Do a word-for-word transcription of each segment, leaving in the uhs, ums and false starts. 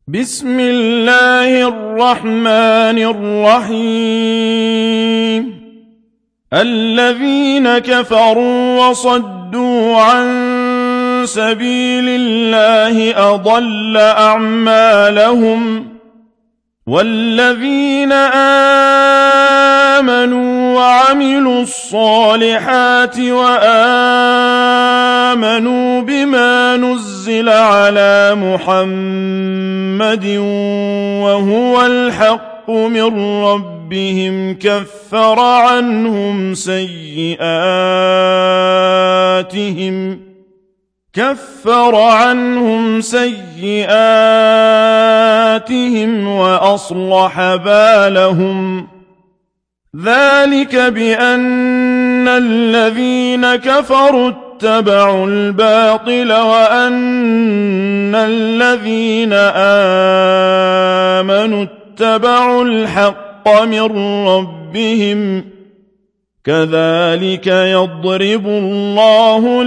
بسم الله الرحمن الرحيم الذين كفروا وصدوا عن سبيل الله أضل أعمالهم والذين آمنوا وعملوا الصالحات وآمنوا بما نزل على محمد وهو الحق من ربهم كفر عنهم سيئاتهم كفر عنهم سيئاتهم وأصلح بالهم ذلك بأن الذين كفروا اتبعوا الباطل وأن الذين آمنوا اتبعوا الحق من ربهم كذلك يضرب الله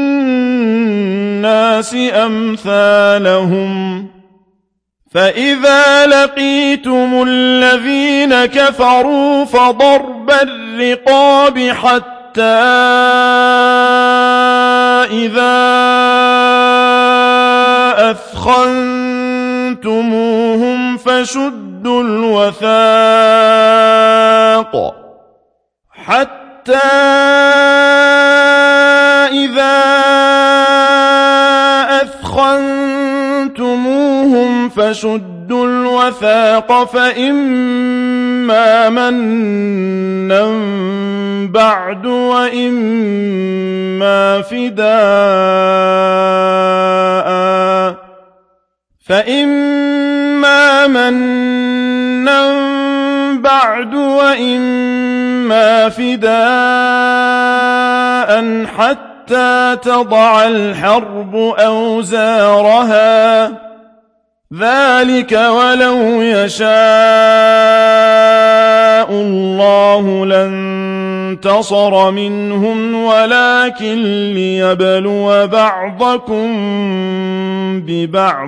للناس أمثالهم فإذا لقيتم الذين كفروا فضرب الرقاب حتى إذا أثخنتموهم فشدوا الوثاق حتى إذا أثخنتموهم فشدوا الوثاق فإما منا بعد وإما فداء فإما منا بعد وإما فداء حتى تضع الحرب أوزارها ذلك ولو يشاء الله لانتصر منهم ولكن ليبلو بعضكم ببعض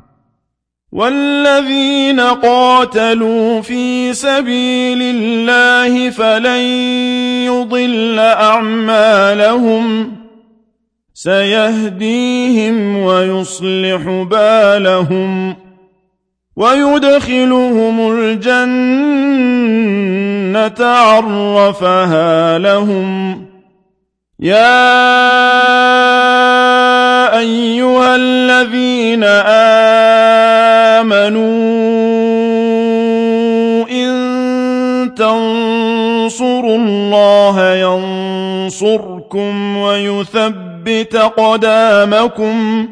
والذين قاتلوا في سبيل الله فلن يضل أعمالهم سيهديهم ويصلح بالهم ويدخلهم الجنة عرفها لهم يا أيها الذين آمنوا إن تنصروا الله ينصركم ويثبت قدامكم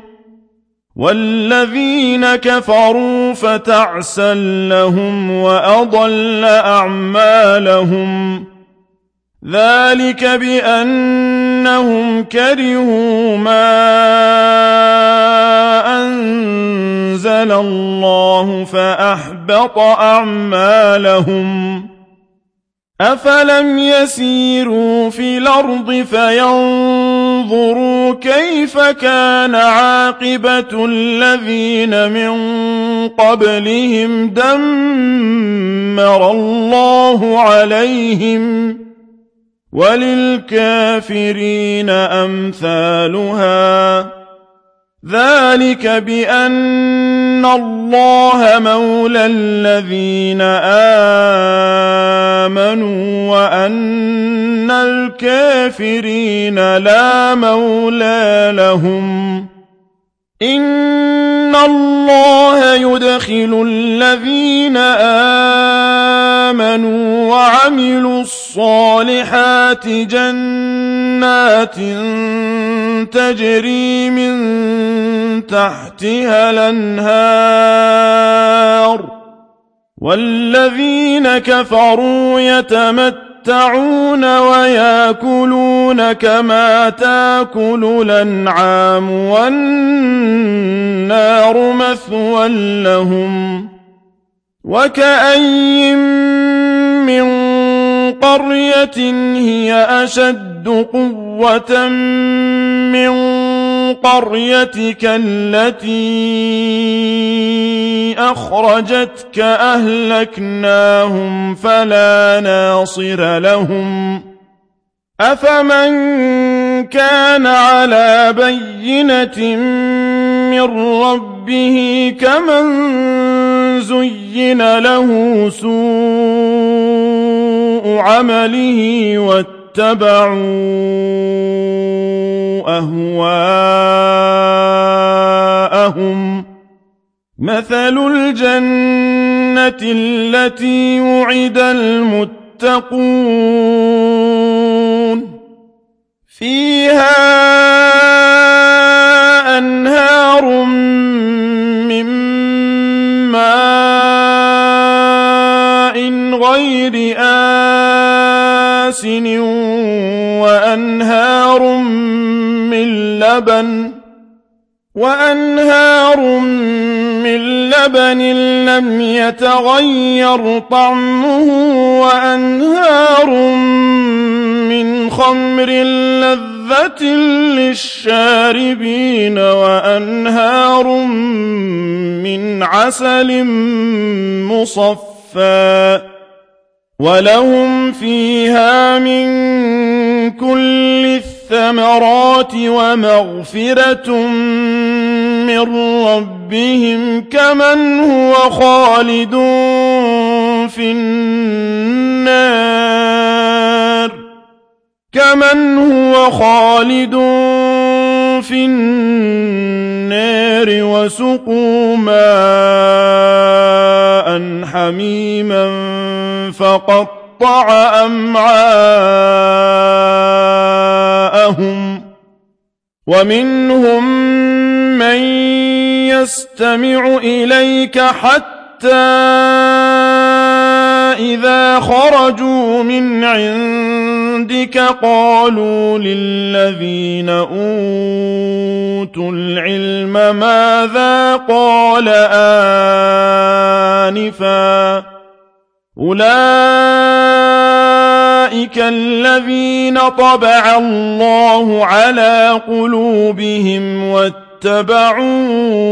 والذين كفروا فتعسا لهم وأضل أعمالهم ذلك بأنهم كرهوا ما أنزل الله فأحبط أعمالهم أفلم يسيروا في الأرض فينظروا كيف كان عاقبة الذين من قبلهم دمر الله عليهم وللكافرين أمثالها ذلك بأن الله مولى الذين آمنوا وأن الكافرين لا مولى لهم إن الله يدخل الذين آمنوا وعملوا الصالحات جنات تجري من تحتها الأنهار والذين كفروا يتمتعون ويأكلون كما تأكل الأنعام والنار مثوى لهم وكأين من قرية هي أشد قوة من قريتك التي أخرجتك أهلكناهم فلا ناصر لهم أفمن كان على بينة من ربه كمن زين له سوء عمله واتبعوا أهواءهم مثل الجنة التي وعد المتقون فيها أنهار من ماء غير آسن وأنهار من لبن وأنهار من لبن لم يتغير طعمه وأنهار من خمر لذة للشاربين وأنهار من عسل مصفى ولهم فيها من كل الثمرات ومغفرة من ربهم كمن هو خالد في النار كمن هو خالد في النار وسقوا ماء حميما فقطع أمعاءهم ومنهم من يستمع إليك حتى إذا خرجوا من عندك قالوا للذين أوتوا العلم ماذا قال آنفا أولئك الذين طبع الله على قلوبهم واتبعوا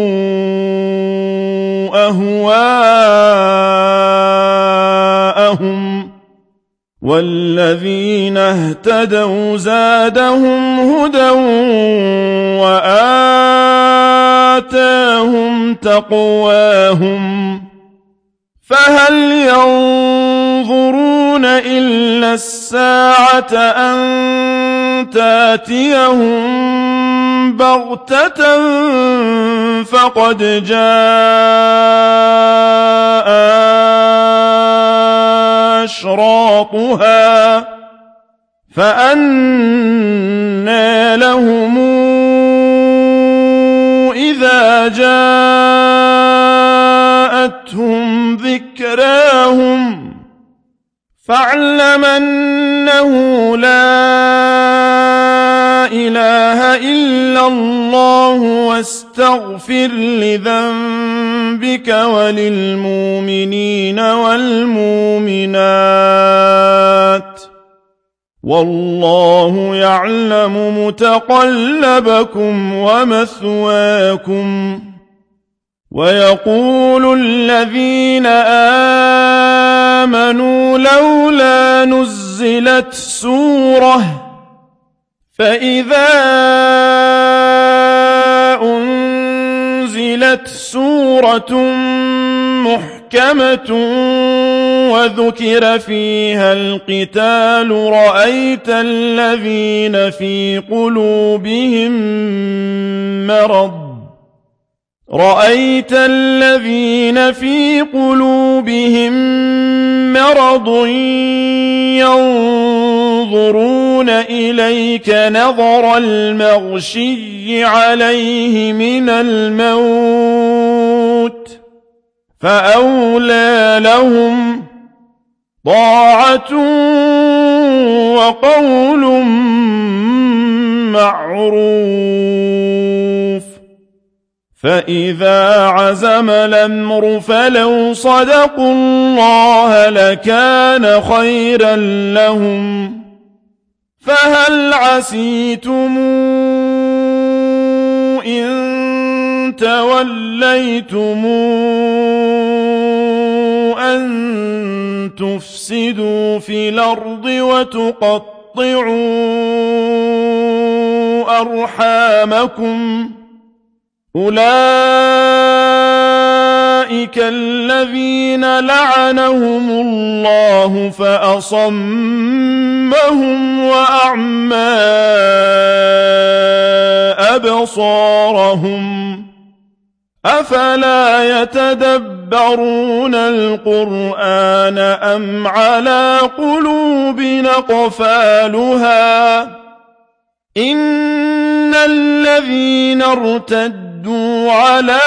أهواءهم والذين اهتدوا زادهم هدى وآتاهم تقواهم فهل ينظرون إلا الساعة أن تأتيهم بغتة فقد جاء أشراطها فأنى لهم إذا جاءتهم ذكراهم فاعلم أنه لا إله إلا الله واستغفر لذنبك وللمؤمنين والمؤمنات والله يعلم متقلبكم ومثواكم ويقول الذين آمنوا لولا نزلت سورة فإذا أنزلت سورة محكمة وذكر فيها القتال رأيت الذين في قلوبهم مرض رأيت الذين في قلوبهم مرض ينظرون إليك نظر المغشي عليه من الموت فأولى لهم طاعة وقول معروف فإذا عزم الأمر فلو صدقوا الله لكان خيرا لهم فهل عسيتم إن توليتم أن تفسدوا في الأرض وتقطعوا أرحامكم أولئك الذين لعنهم الله فأصمهم وأعمى أبصارهم أفلا يتدبرون القرآن أم على قلوب أقفالها إن الذين ارتدوا على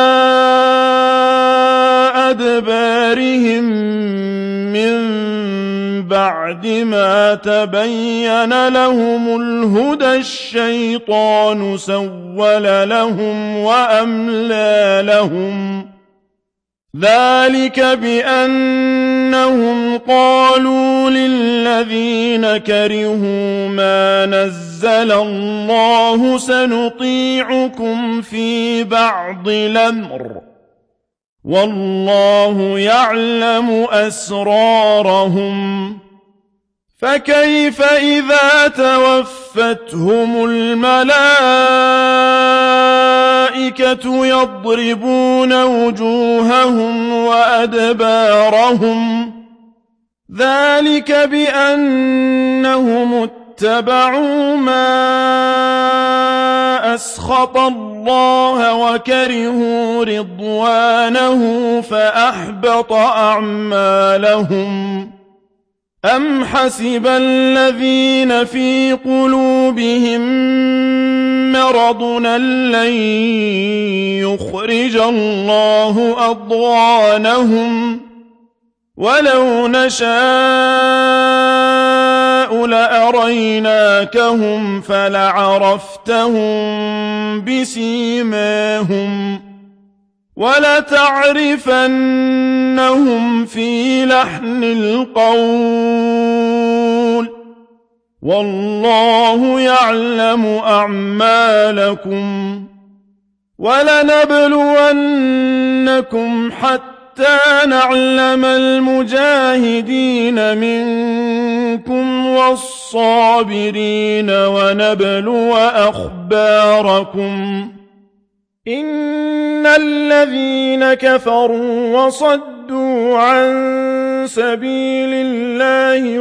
أدبارهم من بعد ما تبين لهم الهدى الشيطان سول لهم وأملى لهم ذلك بأنهم قالوا للذين كرهوا ما نزل الله سنطيعكم في بعض الأمر والله يعلم أسرارهم فكيف إذا توفتهم الملائكة يضربون وجوههم وأدبارهم ذلك بأنهم اتبعوا ما أسخط الله وكرهوا رضوانه فأحبط أعمالهم أم حسب الذين في قلوبهم مرض لن يخرج الله أضغانهم ولو نشاء لأريناكهم فلعرفتهم بسيماهم ولتعرفنهم في لحن القول والله يعلم أعمالكم ولنبلونكم حتى نعلم المجاهدين منكم والصابرين ونبلو أخباركم إن الذين كفروا وصدوا عن سبيل الله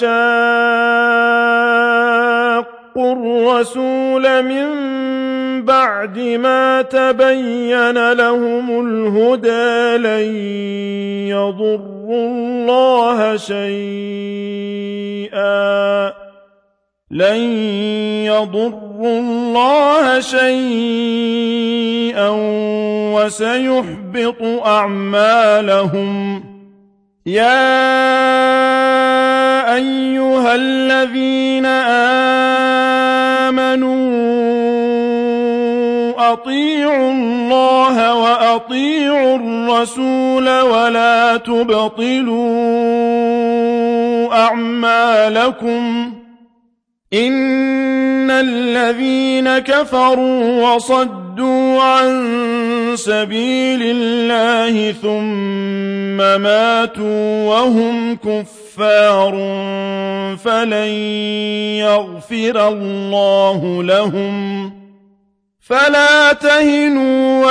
وشاقوا الرسول من بعد ما تبين لهم الهدى لن يضروا الله شيئا لن يضروا الله شيئا وسيحبط أعمالهم يا أيها الذين آمنوا أطيعوا الله وأطيعوا الرسول ولا تبطلوا أعمالكم إن الذين كفروا وصدوا عن سبيل الله ثم ماتوا وهم كفار فلن يغفر الله لهم فلا تهنوا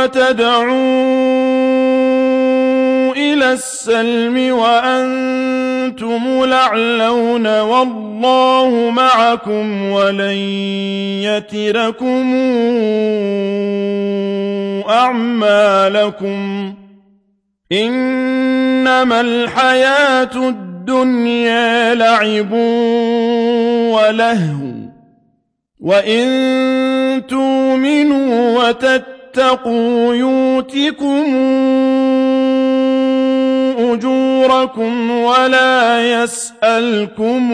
وتدعوا إلى السلم وأنتم الأعلون والله معكم ولن يتركم أعمالكم إنما الحياة الدنيا لعب ولهو وإن تؤمنوا وتتقوا يؤتكم أجوركم ولا يسألكم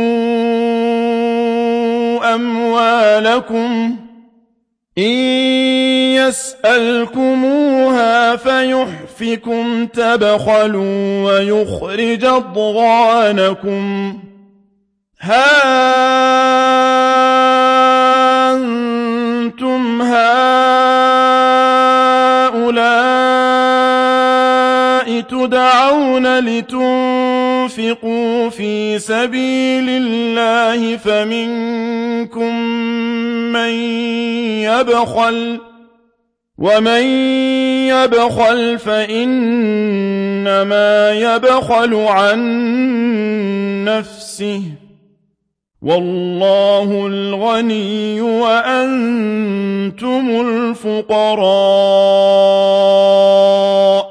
أموالكم إن يسألكموها فيحفكم تبخلوا ويخرج أضغانكم ها أنتم هؤلاء هَٰؤُلَاءِ تُدْعَوْنَ لِتُنفِقُوا فِي سَبِيلِ اللَّهِ فَمِنكُم مَّن يَبْخَلُ ۖ وَمَن يَبْخَلْ فَإِنَّمَا يَبْخَلُ عَن نَّفْسِهِ ۚ وَاللَّهُ الْغَنِيُّ وَأَنتُمُ الْفُقَرَاءُ ۚ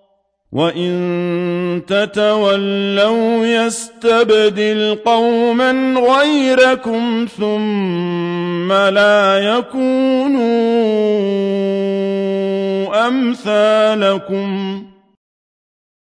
وَإِن تَتَوَلَّوْا يَسْتَبْدِلْ قَوْمًا غَيْرَكُمْ ثُمَّ لَا يَكُونُوا أَمْثَالَكُمْ